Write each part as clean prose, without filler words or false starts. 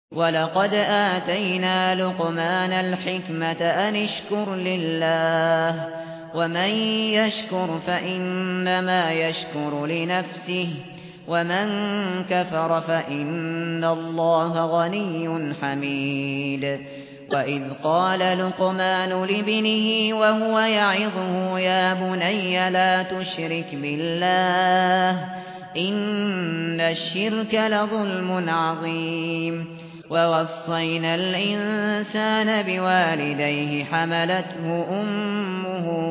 وَلَقَدْ آتَيْنَا لُقْمَانَ الْحِكْمَةَ أَنِ اشْكُرْ لِلَّهِ وَمَن يَشْكُرْ فَإِنَّمَا يَشْكُرُ لِنَفْسِهِ وَمَن كَفَرَ فَإِنَّ اللَّهَ غَنِيٌّ حَمِيدٌ وَإِذْ قَالَ لُقْمَانُ لِابْنِهِ وَهُوَ يَعِظُهُ يَا بُنَيَّ لَا تُشْرِكْ بِاللَّهِ إِنَّ الشِّرْكَ لَظُلْمٌ عَظِيمٌ وَوَصَّيْنَا الْإِنسَانَ بِوَالِدَيْهِ حَمَلَتْهُ أُمُّهُ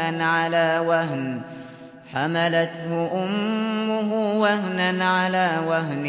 وَهْنًا عَلَى وَهْنٍ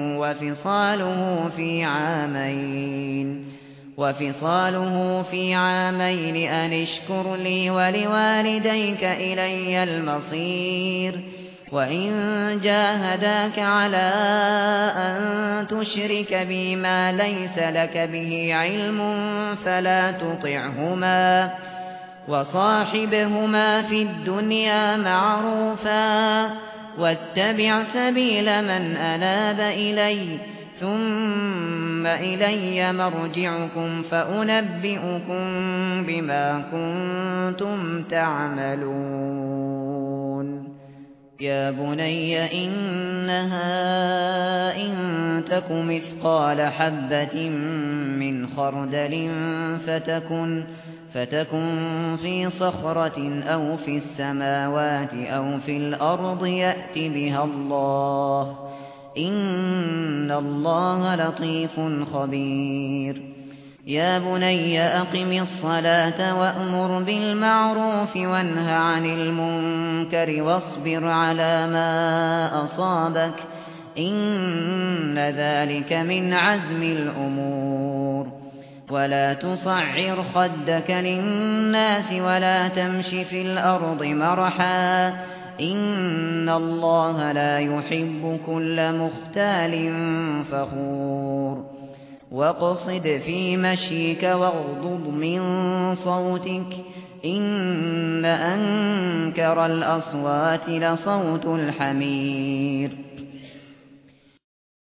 وَفِصَالُهُ فِي عَامَيْنِ أَنِ اشْكُرْ لِي وَلِوَالِدَيْكَ إِلَيَّ الْمَصِيرُ وَإِن جَاهَدَاكَ عَلَىٰ أَن تُشْرِكَ بِي مَا لَيْسَ لَكَ بِهِ عِلْمٌ فَلَا تُطِعْهُمَا وَصَاحِبْهُمَا فِي الدُّنْيَا مَعْرُوفًا وَاتَّبِعْ سَبِيلَ مَنْ أَنَابَ إِلَيَّ ثُمَّ إِلَيَّ مَرْجِعُكُمْ فَأُنَبِّئُكُم بِمَا كُنتُمْ تَعْمَلُونَ يَا بُنَيَّ إِنَّهَا إِن تَكُ مِثْقَالَ حَبَّةٍ مِّنْ خَرْدَلٍ فَتَكُن فِي صَخْرَةٍ أَوْ فِي السَّمَاوَاتِ أَوْ فِي الْأَرْضِ يَأْتِ بِهَا اللَّهُ ۚ إِنَّ اللَّهَ لَطِيفٌ خَبِيرٌ يَا بُنَيَّ أَقِمِ الصَّلَاةَ وَأْمُرْ بِالْمَعْرُوفِ وَانْهَ عَنِ الْمُنكَرِ وَاصْبِرْ عَلَىٰ مَا أَصَابَكَ ۖ إِنَّ ذَٰلِكَ مِنْ عَزْمِ الْأُمُورِ وَلَا تُصَعِّرْ خَدَّكَ لِلنَّاسِ وَلَا تَمْشِ فِي الْأَرْضِ مَرَحًا ۖ إِنَّ اللَّهَ لَا يُحِبُّ كُلَّ مُخْتَالٍ فَخُورٍ وَاقْصِدْ فِي مَشْيِكَ وَاغْضُضْ مِن صَوْتِكَ ۚ إِنَّ أَنكَرَ الْأَصْوَاتِ لَصَوْتُ الْحَمِيرِ